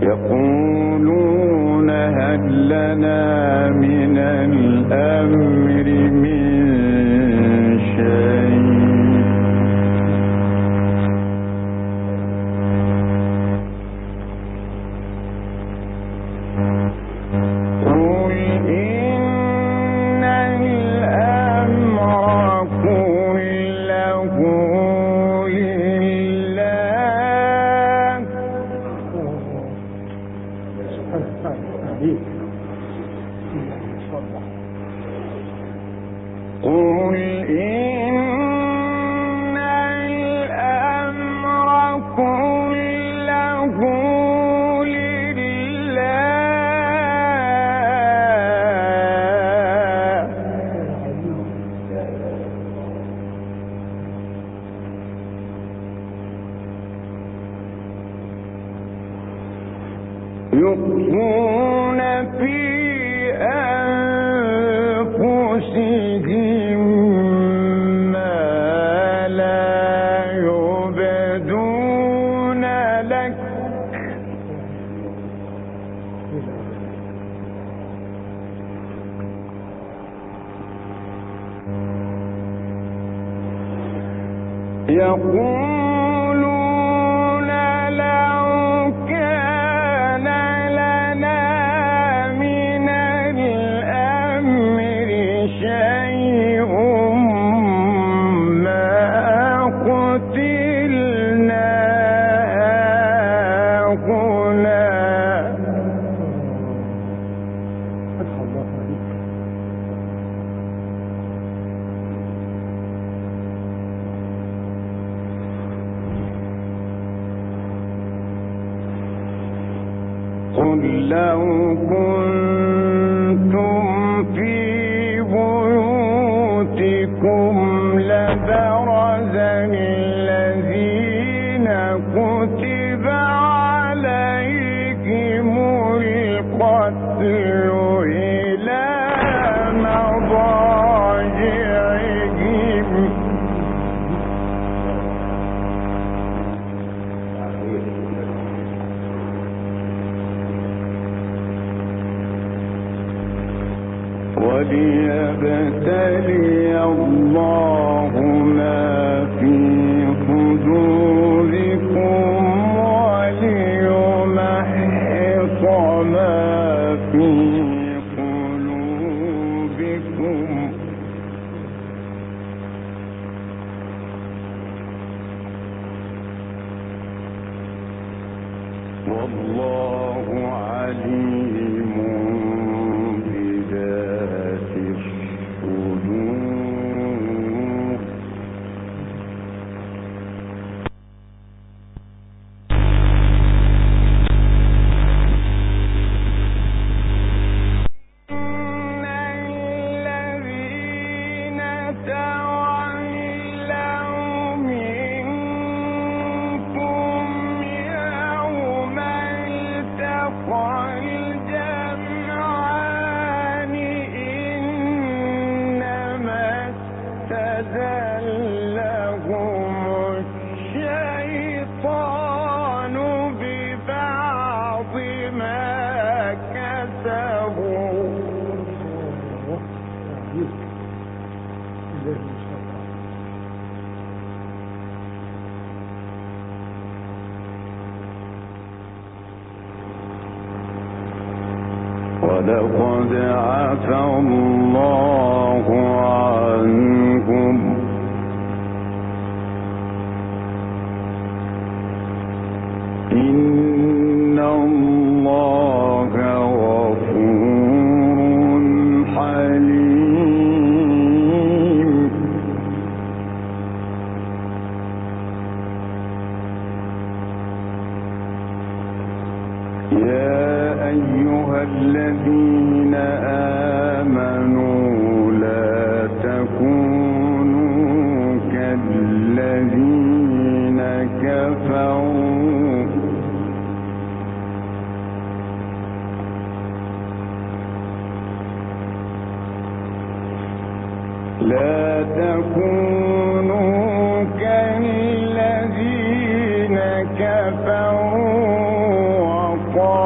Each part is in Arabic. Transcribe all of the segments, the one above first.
يقولون هل لنا من الأمر من شيء قل إن الأمر كله قل إن الأمر كله لله يخفون في أنفسهم ما لا يبدون لك يقولون لو كان لنا من الأمر شيء ما قتلنا هاهنا قل لو كنتم في بيوتكم لبرز الذين كتب عليهم القتل إلى مضاجعهم وليبتلي الله ما في صدوركم وليمحص ما في قلوبكم والله عليم بذات الصدور إن الذين تولوا منكم يوم التقى الجمعان إنما استزلهم الشيطان ببعض ما كسبوا ولقد عفا الله عنكم إن الله غفور حليم يا أيها الذين آمنوا لا تكونوا كالذين كفروا لا تكونوا كالذين كفروا وقالوا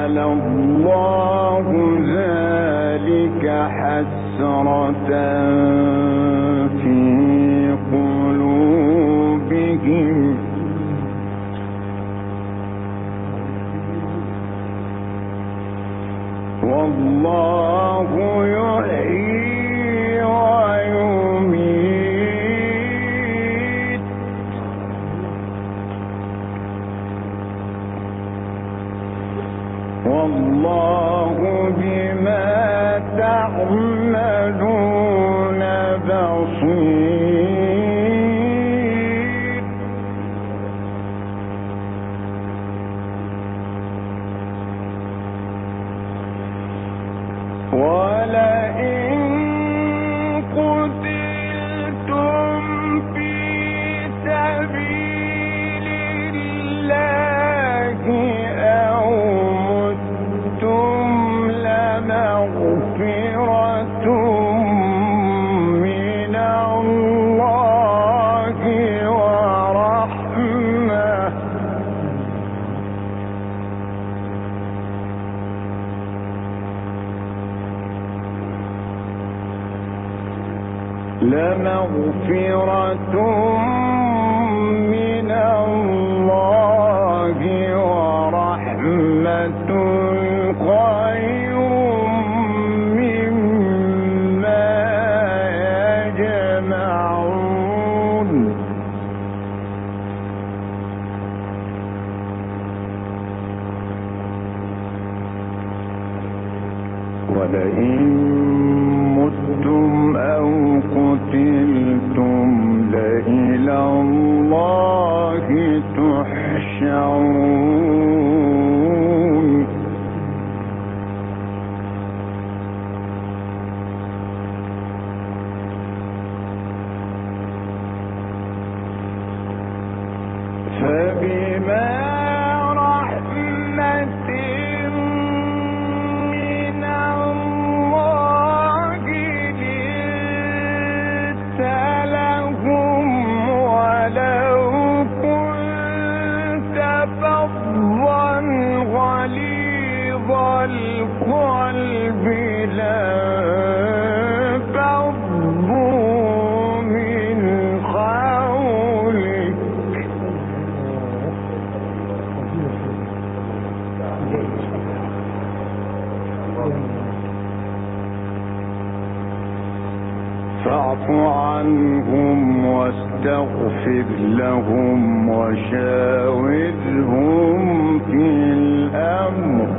فجعل الله ذلك حسرة في قلوبهم والله يحيي ويميت والله بما تعملون بصير ولئن قتلتم في سبيل الله أو متم لمغفرة من الله ورحمة خير مما يجمعون ولئن متم أو قتلتم لإلى الله تحشرون فبما رحمة من الله لنت لهم ولو كنت فظا غليظ القلب لانفضوا من حولك فاعف عنهم واستغفر لهم وشاورهم في الأمر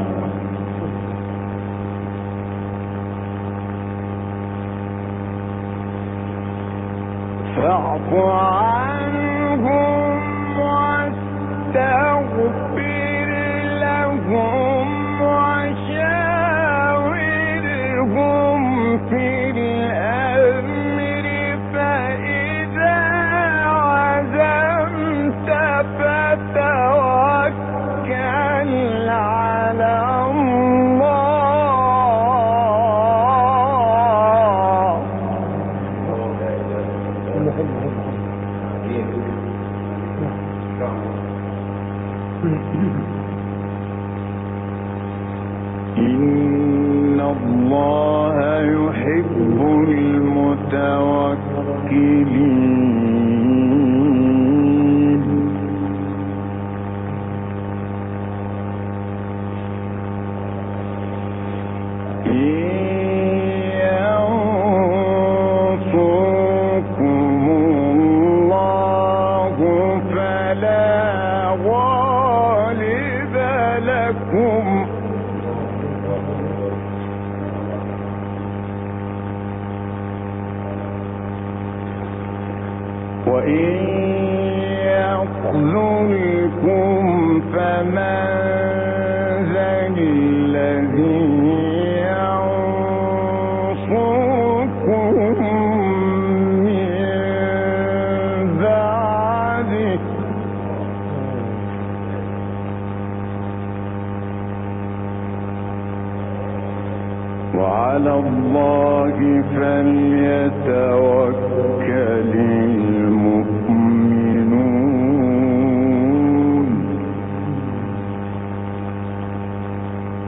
فاعف عنهم واستغفر لهم وشاورهم في الأمر فإذا عزمت فتوكل على الله إن الله يحب المتوكلين إن ينصركم الله فلا غالب لكم وإن يخذلكم فمن ذا الذي ينصركم من بعده وعلى الله فليتوكل المؤمنون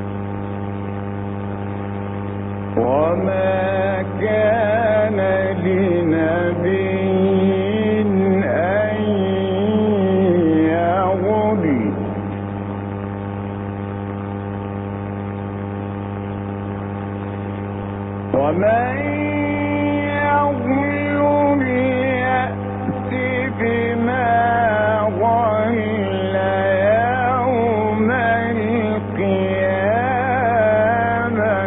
وما كان لنبي أن يغل ومن يغل يأت بما غل يوم القيامة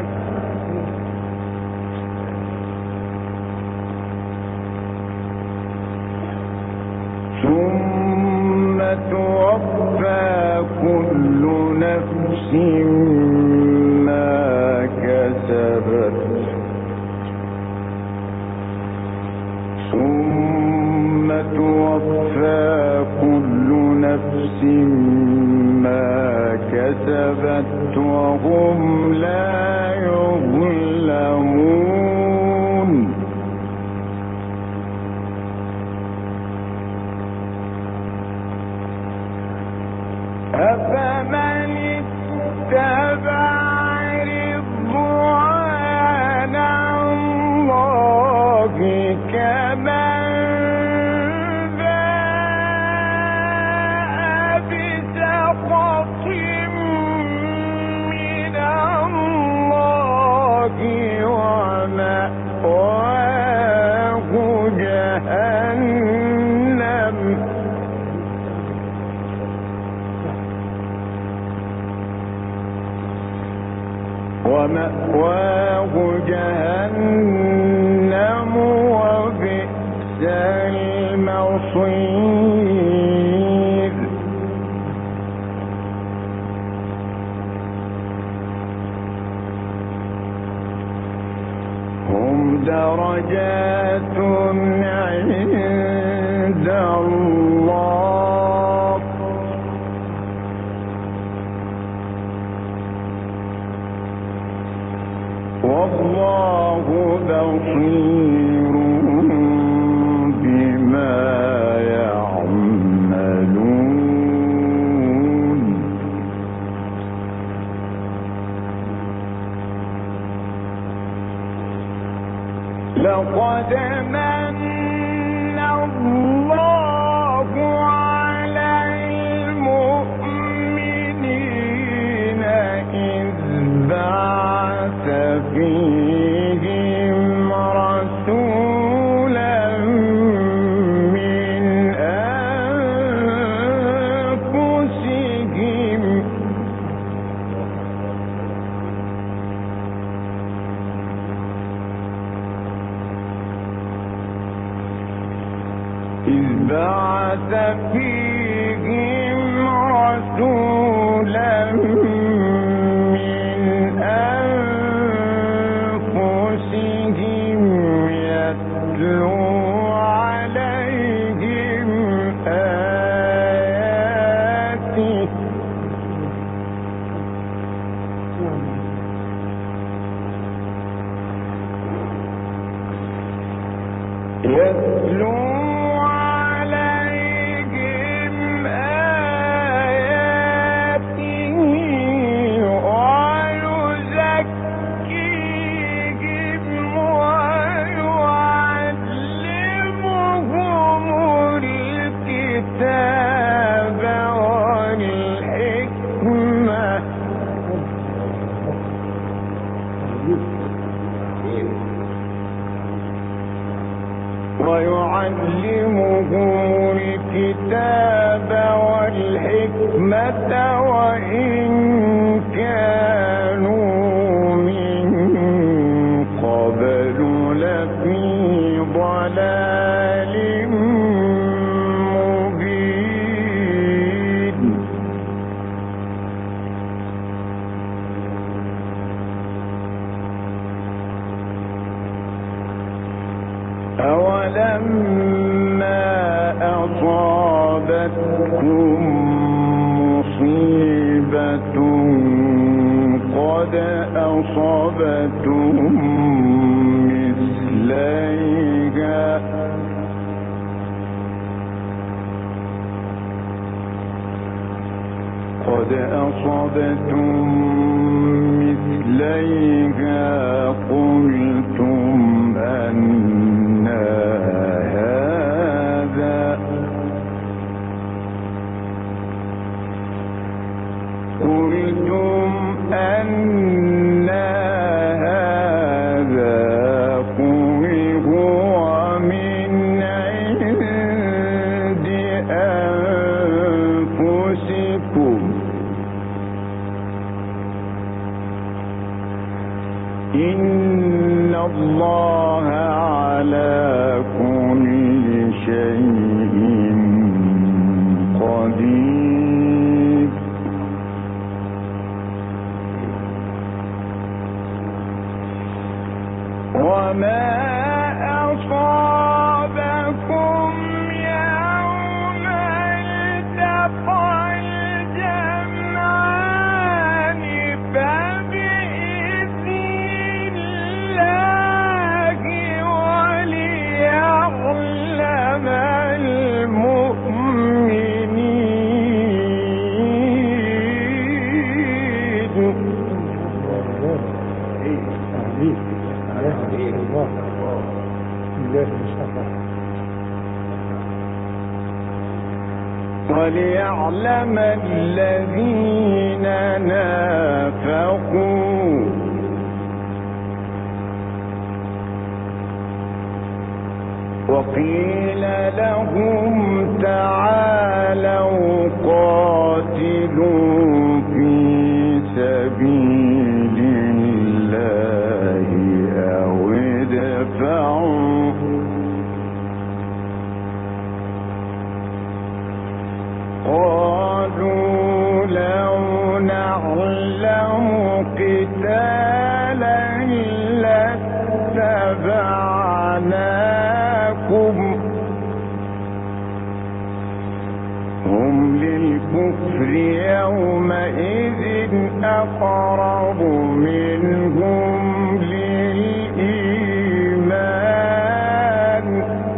ثم توفى كل نفس ما كسبت ثم توفى كل نفس ما كسبت وهم لا يظلمون أفمن اتبع رضوان الله كمن باء بسخط من الله ومأواه جهنم وبئس المصير هم درجات عند الله والله بصير بما يعملون لقد من الله على المؤمنين إذ بعث فيهم رسولا من أنفسهم يتلو عليهم آياته ويعلمهم الكتاب والحكمة وإن كانوا من قبل لفي ضلال مبين أولما أصابتكم مصيبة قد أصبتم مثليها إليها قلتم أنى هذا قل هو من عند أنفسكم إن الله على كل شيء قدير وما أصابكم يوم التقى الجمعان فبإذن الله وليعلم وليعلم الذين نافقوا وقيل لهم تعالوا قاتلوا في سبيل الله أو ادفعوا قالوا لو نعلم قتالا لاتبعناكم هم للكفر يومئذ أقرب منهم للإيمان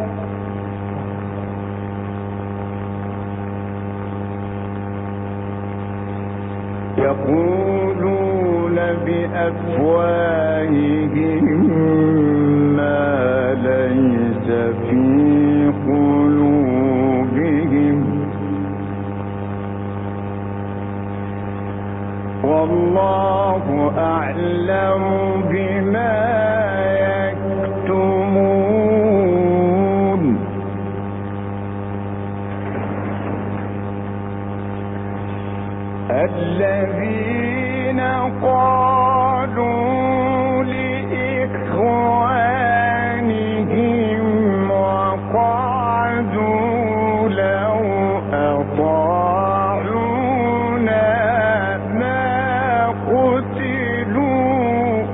يقولون بأفواههم ما ليس في قلوبهم والله أعلم بما يكتمون الذين قالوا لإخوانهم وقعدوا لو أطاعونا ما قتلوا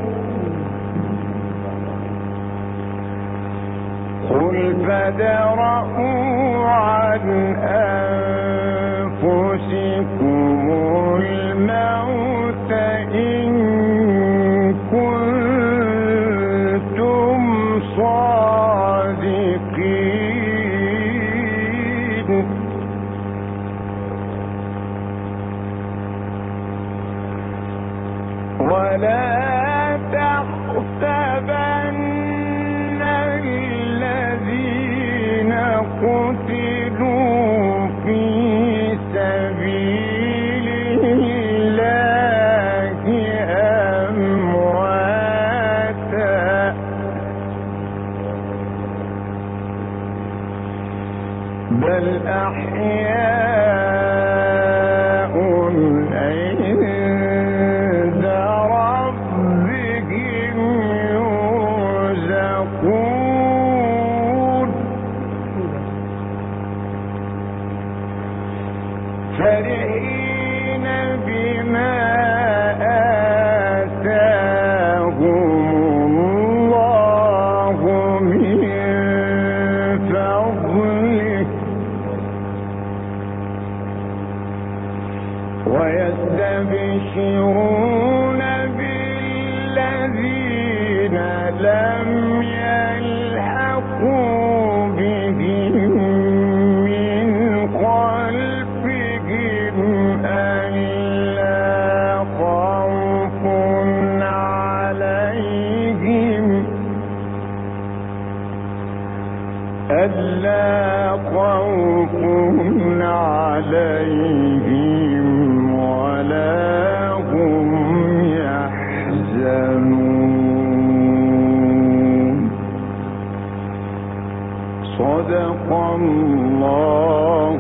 قل فادرءوا عن أنفسكم الموت إن كنتم صادقين ولا تحسبن الذين قتلوا في سبيل الله أمواتا بل أحياء عند ربهم يرزقون فرحين بما آتاهم الله من فضله ويستبشرون بالذين لم يلحقوا بهم من خلفهم ألا خوف ألا خوف عليهم ولا هم يحزنون. صدق الله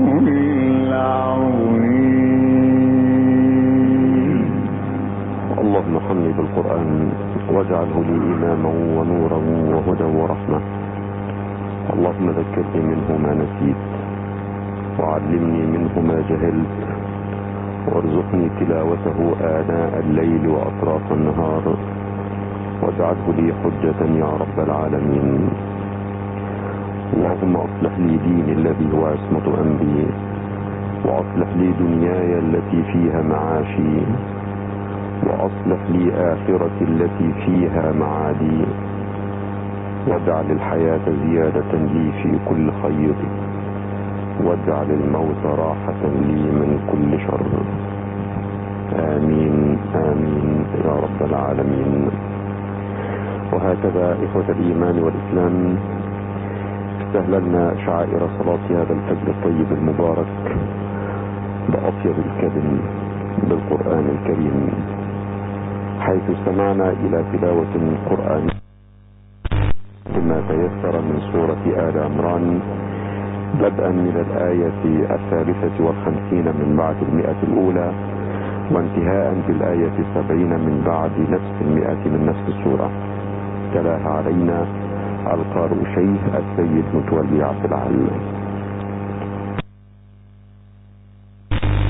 العظيم. اللهم حمني بالقرآن واجعله لي إماما ونورا وهدى ورحمة. اللهم ذكرني منه ما نسيت وعلمني منه ما جهلت وارزقني تلاوته آناء الليل وأطراف النهار واجعله لي حجة يا رب العالمين. اللهم أصلح لي ديني الذي هو عصمة أمري وأصلح لي دنياي التي فيها معاشي وأصلح لي آخرتي التي فيها معادي واجعل الحياة زيادة لي في كل خير واجعل الموت راحة لي من كل شر. آمين آمين يا رب العالمين. وهكذا إخوة الإيمان والإسلام استهللنا شعائر صلاة هذا الفجر الطيب المبارك بأطيب الكلم بالقرآن الكريم، حيث استمعنا إلى تلاوة قرآنية بما تيسر من سورة آل عمران، بدءا من الآية 53 من بعد 100 الأولى وانتهاء بالآية 70 من بعد نفس 100 من نفس السورة. تلاها علينا القارئ شيخ السيد متولي عبد العال.